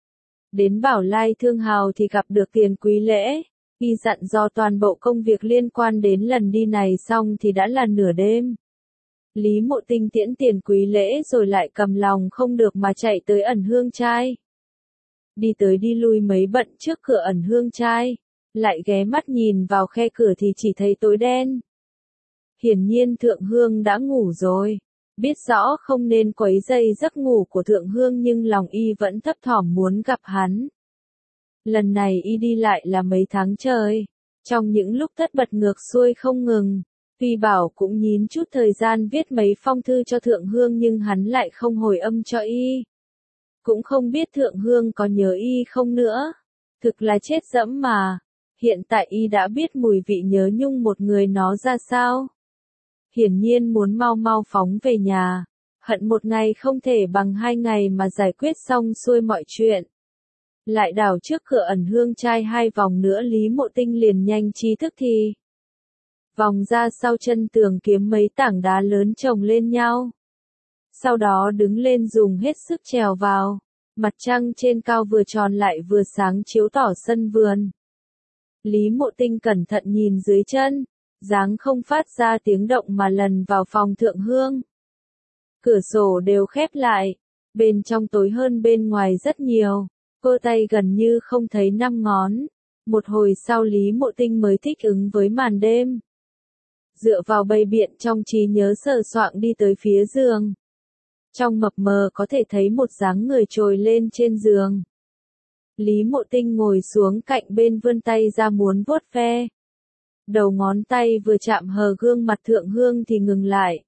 Speaker 1: Đến Bảo Lai Thương Hào thì gặp được Tiền Quý Lễ. Y dặn dò toàn bộ công việc liên quan đến lần đi này xong thì đã là nửa đêm. Lý Mộ Tinh tiễn Tiền Quý Lễ rồi lại cầm lòng không được mà chạy tới Ẩn Hương trai. Đi tới đi lui mấy bận trước cửa Ẩn Hương trai, lại ghé mắt nhìn vào khe cửa thì chỉ thấy tối đen. Hiển nhiên Thượng Hương đã ngủ rồi. Biết rõ không nên quấy rầy giấc ngủ của Thượng Hương nhưng lòng y vẫn thấp thỏm muốn gặp hắn. Lần này y đi lại là mấy tháng trời. Trong những lúc tất bật ngược xuôi không ngừng, tuy bảo cũng nhín chút thời gian viết mấy phong thư cho Thượng Hương nhưng hắn lại không hồi âm cho y. Cũng không biết Thượng Hương có nhớ y không nữa. Thực là chết dẫm mà. Hiện tại y đã biết mùi vị nhớ nhung một người nó ra sao. Hiển nhiên muốn mau mau phóng về nhà. Hận một ngày không thể bằng 2 ngày mà giải quyết xong xuôi mọi chuyện. Lại đảo trước cửa Ẩn Hương trai 2 vòng nữa Lý Mộ Tinh liền nhanh trí thức thì. Vòng ra sau chân tường kiếm mấy tảng đá lớn chồng lên nhau. Sau đó đứng lên dùng hết sức trèo vào. Mặt trăng trên cao vừa tròn lại vừa sáng chiếu tỏ sân vườn. Lý Mộ Tinh cẩn thận nhìn dưới chân, dáng không phát ra tiếng động mà lần vào phòng Thượng Hương. Cửa sổ đều khép lại, bên trong tối hơn bên ngoài rất nhiều, cơ tay gần như không thấy 5 ngón. Một hồi sau Lý Mộ Tinh mới thích ứng với màn đêm. Dựa vào bầy biện trong trí nhớ sờ soạng đi tới phía giường. Trong mập mờ có thể thấy một dáng người trồi lên trên giường. Lý Mộ Tinh ngồi xuống cạnh bên vươn tay ra muốn vuốt ve. Đầu ngón tay vừa chạm hờ gương mặt Thượng Hương thì ngừng lại.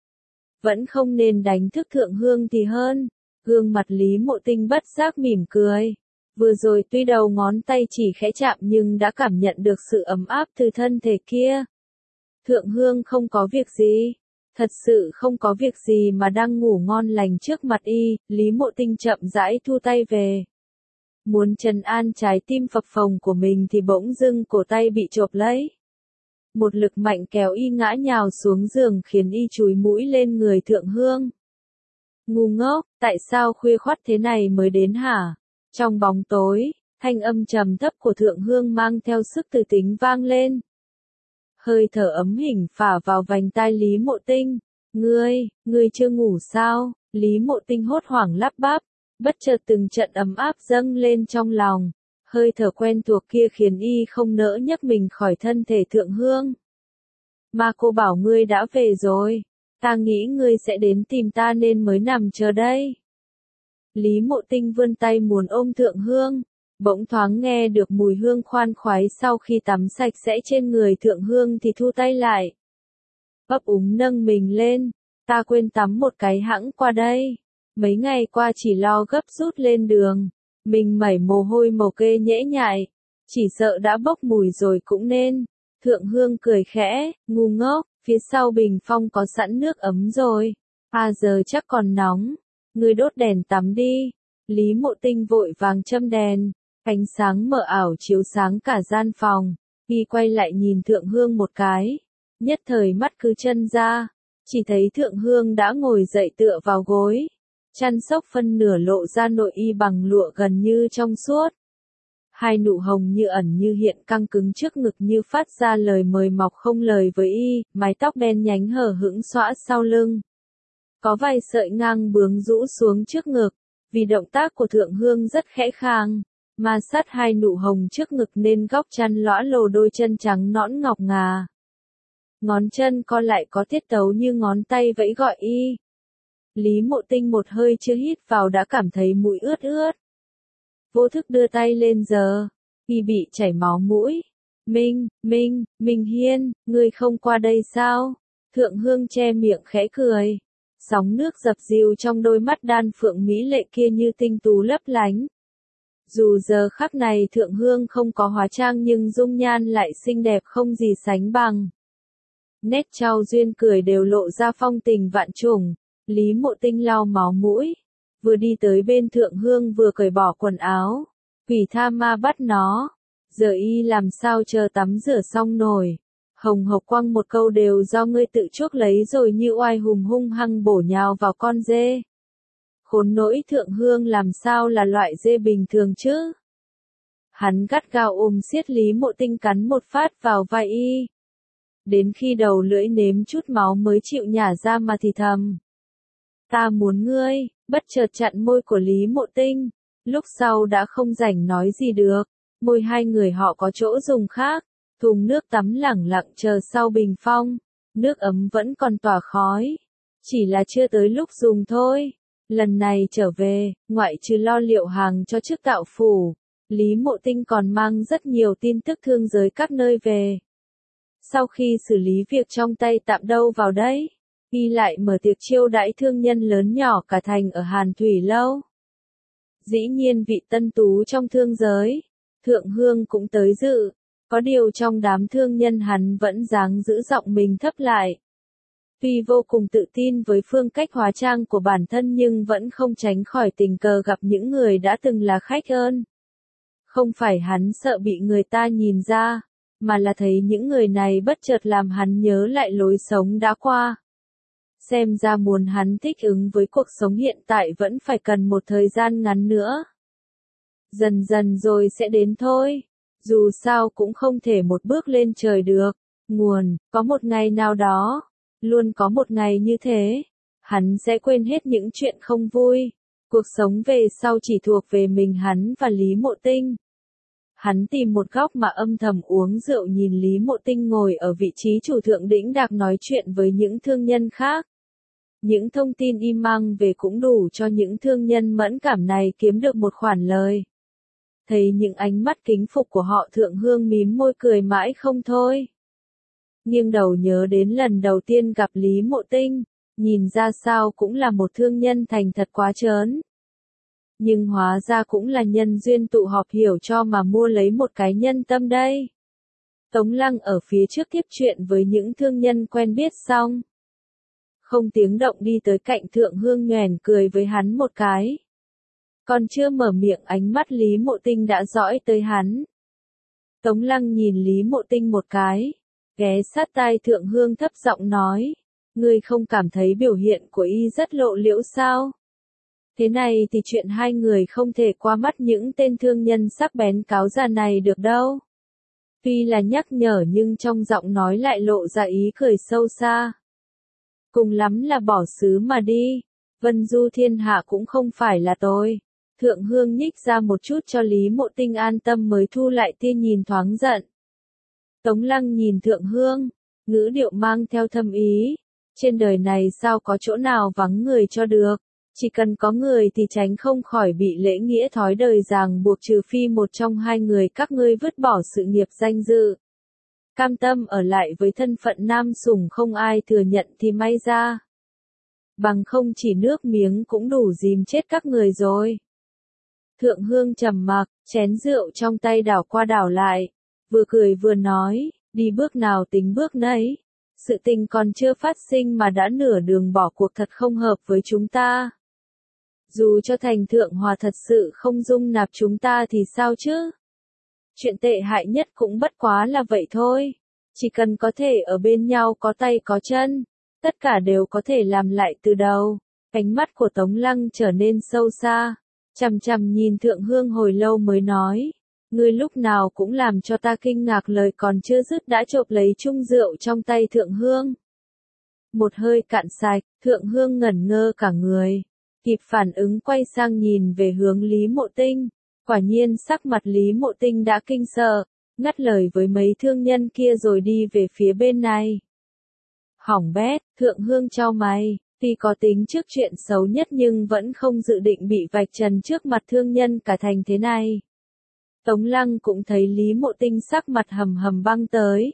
Speaker 1: Vẫn không nên đánh thức Thượng Hương thì hơn. Gương mặt Lý Mộ Tinh bất giác mỉm cười. Vừa rồi tuy đầu ngón tay chỉ khẽ chạm nhưng đã cảm nhận được sự ấm áp từ thân thể kia. Thượng Hương không có việc gì. Thật sự không có việc gì mà đang ngủ ngon lành trước mặt y. Lý Mộ Tinh chậm rãi thu tay về. Muốn trấn an trái tim phập phồng của mình thì bỗng dưng cổ tay bị chộp lấy. Một lực mạnh kéo y ngã nhào xuống giường khiến y chúi mũi lên người Thượng Hương. Ngu ngốc, tại sao khuya khoắt thế này mới đến hả? Trong bóng tối, thanh âm trầm thấp của Thượng Hương mang theo sức từ tính vang lên. hơi thở ấm hình phả vào vành tai Lý Mộ Tinh. Ngươi chưa ngủ sao? Lý Mộ Tinh hốt hoảng lắp bắp, bất chợt từng trận ấm áp dâng lên trong lòng. Hơi thở quen thuộc kia khiến y không nỡ nhấc mình khỏi thân thể Thượng Hương. Mà cô bảo ngươi đã về rồi, ta nghĩ ngươi sẽ đến tìm ta nên mới nằm chờ đây. Lý Mộ Tinh vươn tay muốn ôm Thượng Hương, bỗng thoáng nghe được mùi hương khoan khoái sau khi tắm sạch sẽ trên người Thượng Hương thì thu tay lại. Ấp úng nâng mình lên, ta quên tắm một cái hẵng qua đây, mấy ngày qua chỉ lo gấp rút lên đường, mình mẩy mồ hôi mồ kê nhễ nhại, chỉ sợ đã bốc mùi rồi cũng nên. Thượng Hương cười khẽ, ngu ngốc, phía sau bình phong có sẵn nước ấm rồi, giờ chắc còn nóng, ngươi đốt đèn tắm đi. Lý Mộ Tinh vội vàng châm đèn, ánh sáng mờ ảo chiếu sáng cả gian phòng, y quay lại nhìn Thượng Hương một cái, nhất thời mắt cứ chân ra, chỉ thấy Thượng Hương đã ngồi dậy tựa vào gối, chăn xốc phân nửa lộ ra nội y bằng lụa gần như trong suốt. Hai nụ hồng như ẩn như hiện căng cứng trước ngực như phát ra lời mời mọc không lời với y, mái tóc đen nhánh hở hững xõa sau lưng. Có vài sợi ngang bướng rũ xuống trước ngực, vì động tác của Thượng Hương rất khẽ khàng, mà sát hai nụ hồng trước ngực nên góc chăn lõa lồ đôi chân trắng nõn ngọc ngà. Ngón chân co lại có tiết tấu như ngón tay vẫy gọi y. Lý Mộ Tinh một hơi chưa hít vào đã cảm thấy mũi ướt ướt. Vô thức đưa tay lên giờ, y bị chảy máu mũi. Minh Hiên, ngươi không qua đây sao? Thượng Hương che miệng khẽ cười. Sóng nước dập dìu trong đôi mắt đan phượng mỹ lệ kia như tinh tú lấp lánh. Dù giờ khắc này Thượng Hương không có hóa trang nhưng dung nhan lại xinh đẹp không gì sánh bằng. Nét trao duyên cười đều lộ ra phong tình vạn trùng. Lý Mộ Tinh lau máu mũi, vừa đi tới bên Thượng Hương vừa cởi bỏ quần áo. Quỷ tha ma bắt nó, giờ y làm sao chờ tắm rửa xong nổi. Hồng Hộc quăng một câu đều do ngươi tự chuốc lấy rồi như oai hùng hung hăng bổ nhào vào con dê. Khốn nỗi Thượng Hương làm sao là loại dê bình thường chứ? Hắn gắt gao ôm siết Lý Mộ Tinh cắn một phát vào vai y. Đến khi đầu lưỡi nếm chút máu mới chịu nhả ra mà thì thầm. Ta muốn ngươi, bất chợt chặn môi của Lý Mộ Tinh. Lúc sau đã không rảnh nói gì được, môi hai người họ có chỗ dùng khác. Thùng nước tắm lẳng lặng chờ sau bình phong, nước ấm vẫn còn tỏa khói, chỉ là chưa tới lúc dùng thôi. Lần này trở về, ngoại trừ lo liệu hàng cho chức tạo phủ, Lý Mộ Tinh còn mang rất nhiều tin tức thương giới các nơi về. Sau khi xử lý việc trong tay tạm đâu vào đấy, y lại mở tiệc chiêu đãi thương nhân lớn nhỏ cả thành ở Hàn Thủy Lâu. Dĩ nhiên vị tân tú trong thương giới, Thượng Hương cũng tới dự. Có điều trong đám thương nhân hắn vẫn dáng giữ giọng mình thấp lại. Tuy vô cùng tự tin với phương cách hóa trang của bản thân nhưng vẫn không tránh khỏi tình cờ gặp những người đã từng là khách ơn. Không phải hắn sợ bị người ta nhìn ra, mà là thấy những người này bất chợt làm hắn nhớ lại lối sống đã qua. Xem ra muốn hắn thích ứng với cuộc sống hiện tại vẫn phải cần một thời gian ngắn nữa. Dần dần rồi sẽ đến thôi. Dù sao cũng không thể một bước lên trời được. Có một ngày nào đó, luôn có một ngày như thế, hắn sẽ quên hết những chuyện không vui. Cuộc sống về sau chỉ thuộc về mình hắn và Lý Mộ Tinh. Hắn tìm một góc mà âm thầm uống rượu nhìn Lý Mộ Tinh ngồi ở vị trí chủ thượng đỉnh đạc nói chuyện với những thương nhân khác. Những thông tin y mang về cũng đủ cho những thương nhân mẫn cảm này kiếm được một khoản lời. Thấy những ánh mắt kính phục của họ Thượng Hương mím môi cười mãi không thôi. Nghiêng đầu nhớ đến lần đầu tiên gặp Lý Mộ Tinh, nhìn ra sao cũng là một thương nhân thành thật quá trớn. Nhưng hóa ra cũng là nhân duyên tụ họp hiểu cho mà mua lấy một cái nhân tâm đây. Tống Lăng ở phía trước tiếp chuyện với những thương nhân quen biết xong. Không tiếng động đi tới cạnh Thượng Hương nhoẻn cười với hắn một cái. Còn chưa mở miệng ánh mắt Lý Mộ Tinh đã dõi tới hắn. Tống Lăng nhìn Lý Mộ Tinh một cái, ghé sát tai Thượng Hương thấp giọng nói, ngươi không cảm thấy biểu hiện của y rất lộ liễu sao? Thế này thì chuyện hai người không thể qua mắt những tên thương nhân sắc bén cáo già này được đâu. Tuy là nhắc nhở nhưng trong giọng nói lại lộ ra ý cười sâu xa. Cùng lắm là bỏ xứ mà đi, vân du thiên hạ cũng không phải là tôi. Thượng Hương nhích ra một chút cho Lý Mộ Tinh an tâm mới thu lại tia nhìn thoáng giận. Tống Lăng nhìn Thượng Hương, ngữ điệu mang theo thâm ý. Trên đời này sao có chỗ nào vắng người cho được, chỉ cần có người thì tránh không khỏi bị lễ nghĩa thói đời ràng buộc, trừ phi một trong hai người các ngươi vứt bỏ sự nghiệp danh dự. Cam tâm ở lại với thân phận nam sủng không ai thừa nhận thì may ra. Bằng không chỉ nước miếng cũng đủ dìm chết các người rồi. Thượng Hương trầm mặc, chén rượu trong tay đảo qua đảo lại, vừa cười vừa nói, đi bước nào tính bước nấy. Sự tình còn chưa phát sinh mà đã nửa đường bỏ cuộc thật không hợp với chúng ta. Dù cho thành thượng hòa thật sự không dung nạp chúng ta thì sao chứ? Chuyện tệ hại nhất cũng bất quá là vậy thôi. Chỉ cần có thể ở bên nhau có tay có chân, tất cả đều có thể làm lại từ đầu. Ánh mắt của Tống Lăng trở nên sâu xa, chằm chằm nhìn Thượng Hương hồi lâu mới nói. Ngươi lúc nào cũng làm cho ta kinh ngạc, lời còn chưa dứt đã chộp lấy chung rượu trong tay Thượng Hương. Một hơi cạn sạch, Thượng Hương ngẩn ngơ cả người, kịp phản ứng quay sang nhìn về hướng Lý Mộ Tinh. Quả nhiên sắc mặt Lý Mộ Tinh đã kinh sợ, ngắt lời với mấy thương nhân kia rồi đi về phía bên này. Hỏng bét, Thượng Hương chau mày, tuy có tính trước chuyện xấu nhất nhưng vẫn không dự định bị vạch trần trước mặt thương nhân cả thành thế này. Tống Lăng cũng thấy Lý Mộ Tinh sắc mặt hầm hầm băng tới.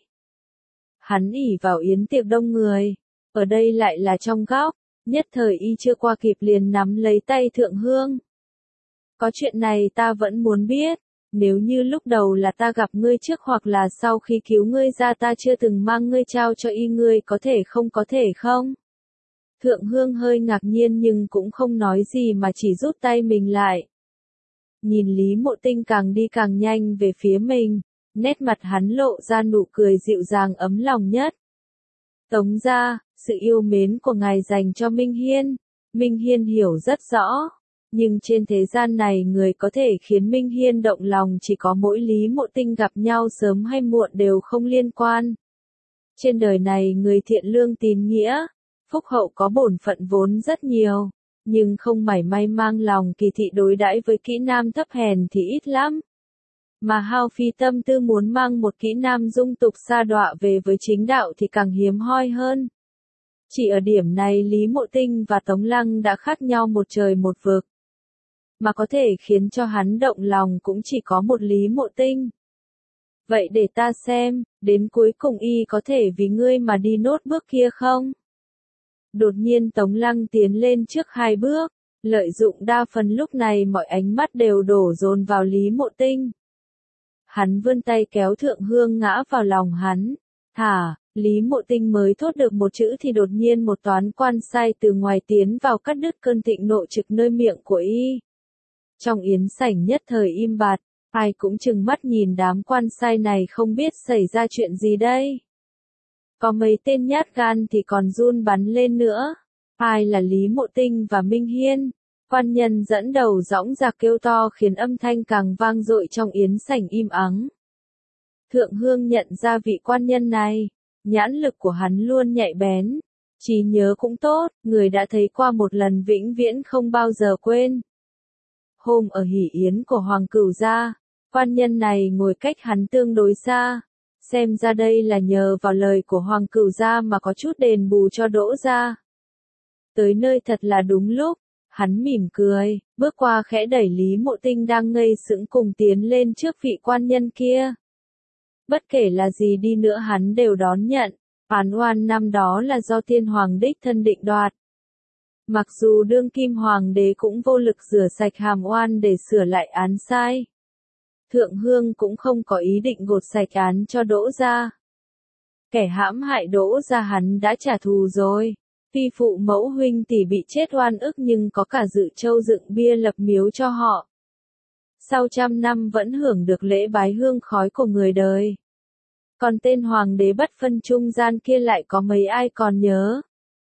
Speaker 1: Hắn ỉ vào yến tiệc đông người, ở đây lại là trong góc, nhất thời y chưa qua kịp liền nắm lấy tay Thượng Hương. Có chuyện này ta vẫn muốn biết, nếu như lúc đầu là ta gặp ngươi trước hoặc là sau khi cứu ngươi ra ta chưa từng mang ngươi trao cho y, ngươi có thể không? Thượng Hương hơi ngạc nhiên nhưng cũng không nói gì mà chỉ rút tay mình lại. Nhìn Lý Mộ Tinh càng đi càng nhanh về phía mình, nét mặt hắn lộ ra nụ cười dịu dàng ấm lòng nhất. Tống gia, sự yêu mến của ngài dành cho Minh Hiên, Minh Hiên hiểu rất rõ. Nhưng trên thế gian này người có thể khiến Minh Hiên động lòng chỉ có mỗi Lý Mộ Tinh, gặp nhau sớm hay muộn đều không liên quan. Trên đời này người thiện lương tín nghĩa, phúc hậu có bổn phận vốn rất nhiều, nhưng không mảy may mang lòng kỳ thị đối đãi với kỹ nam thấp hèn thì ít lắm. Mà hao phi tâm tư muốn mang một kỹ nam dung tục sa đọa về với chính đạo thì càng hiếm hoi hơn. Chỉ ở điểm này Lý Mộ Tinh và Tống Lăng đã khác nhau một trời một vực. Mà có thể khiến cho hắn động lòng cũng chỉ có một Lý Mộ Tinh. Vậy để ta xem, đến cuối cùng y có thể vì ngươi mà đi nốt bước kia không? Đột nhiên Tống Lăng tiến lên trước 2 bước, lợi dụng đa phần lúc này mọi ánh mắt đều đổ dồn vào Lý Mộ Tinh. Hắn vươn tay kéo Thượng Hương ngã vào lòng hắn. Thả, Lý Mộ Tinh mới thốt được một chữ thì đột nhiên một toán quan sai từ ngoài tiến vào cắt đứt cơn thịnh nộ trực nơi miệng của y. Trong yến sảnh nhất thời im bặt, ai cũng trừng mắt nhìn đám quan sai này không biết xảy ra chuyện gì đây. Có mấy tên nhát gan thì còn run bắn lên nữa. Ai là Lý Mộ Tinh và Minh Hiên? Quan nhân dẫn đầu dõng dạc kêu to khiến âm thanh càng vang dội trong yến sảnh im ắng. Thượng Hương nhận ra vị quan nhân này, nhãn lực của hắn luôn nhạy bén, trí nhớ cũng tốt, người đã thấy qua một lần vĩnh viễn không bao giờ quên. Hôm ở hỷ yến của Hoàng Cửu gia, quan nhân này ngồi cách hắn tương đối xa, xem ra đây là nhờ vào lời của Hoàng Cửu gia mà có chút đền bù cho Đỗ gia. Tới nơi thật là đúng lúc, hắn mỉm cười, bước qua khẽ đẩy Lý Mộ Tinh đang ngây sững cùng tiến lên trước vị quan nhân kia. Bất kể là gì đi nữa hắn đều đón nhận, án oan năm đó là do Thiên Hoàng đích thân định đoạt. Mặc dù đương kim hoàng đế cũng vô lực rửa sạch hàm oan để sửa lại án sai. Thượng Hương cũng không có ý định gột sạch án cho Đỗ gia. Kẻ hãm hại Đỗ gia hắn đã trả thù rồi. Phi phụ mẫu huynh tỷ bị chết oan ức nhưng có cả dự châu dựng bia lập miếu cho họ. Sau 100 năm vẫn hưởng được lễ bái hương khói của người đời. Còn tên hoàng đế bất phân trung gian kia lại có mấy ai còn nhớ.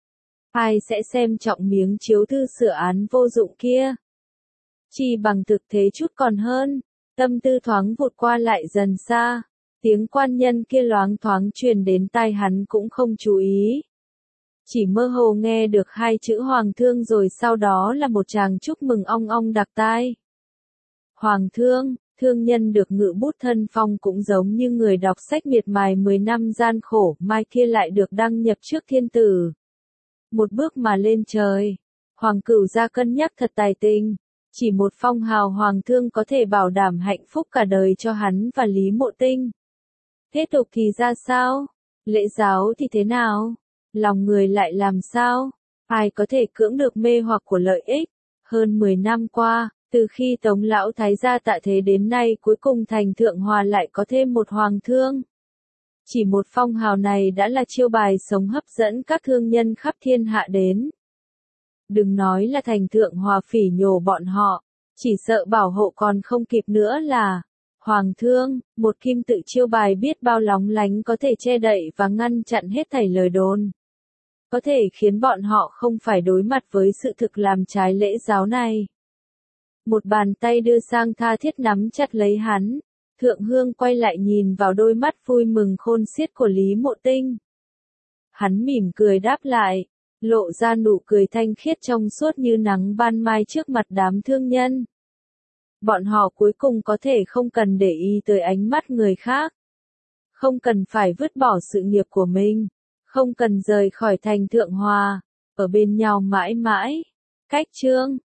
Speaker 1: Ai sẽ xem trọng miếng chiếu thư sửa án vô dụng kia. Chỉ bằng thực thế chút còn hơn, tâm tư thoáng vụt qua lại dần xa. Tiếng quan nhân kia loáng thoáng truyền đến tai hắn cũng không chú ý. Chỉ mơ hồ nghe được hai chữ hoàng thương rồi sau đó là một tràng chúc mừng ong ong đặc tai. Hoàng thương, thương nhân được ngự bút thân phong cũng giống như người đọc sách miệt mài 10 năm gian khổ, mai kia lại được đăng nhập trước thiên tử. Một bước mà lên trời. Hoàng Cửu ra cân nhắc thật tài tình. Chỉ một phong hào hoàng thương có thể bảo đảm hạnh phúc cả đời cho hắn và Lý Mộ Tinh. Thế tục thì ra sao? Lễ giáo thì thế nào? Lòng người lại làm sao? Ai có thể cưỡng được mê hoặc của lợi ích? Hơn 10 năm qua, từ khi Tống Lão Thái gia tạ thế đến nay cuối cùng thành Thượng Hòa lại có thêm một hoàng thương. Chỉ một phong hào này đã là chiêu bài sống hấp dẫn các thương nhân khắp thiên hạ đến. Đừng nói là thành Thượng Hòa phỉ nhổ bọn họ, chỉ sợ bảo hộ còn không kịp nữa là hoàng thương, một kim tự chiêu bài biết bao lóng lánh có thể che đậy và ngăn chặn hết thảy lời đồn. Có thể khiến bọn họ không phải đối mặt với sự thực làm trái lễ giáo này. Một bàn tay đưa sang tha thiết nắm chặt lấy hắn. Thượng Hương quay lại nhìn vào đôi mắt vui mừng khôn xiết của Lý Mộ Tinh. Hắn mỉm cười đáp lại, lộ ra nụ cười thanh khiết trong suốt như nắng ban mai trước mặt đám thương nhân. Bọn họ cuối cùng có thể không cần để ý tới ánh mắt người khác. Không cần phải vứt bỏ sự nghiệp của mình. Không cần rời khỏi thành Thượng Hòa. Ở bên nhau mãi mãi. Cách chương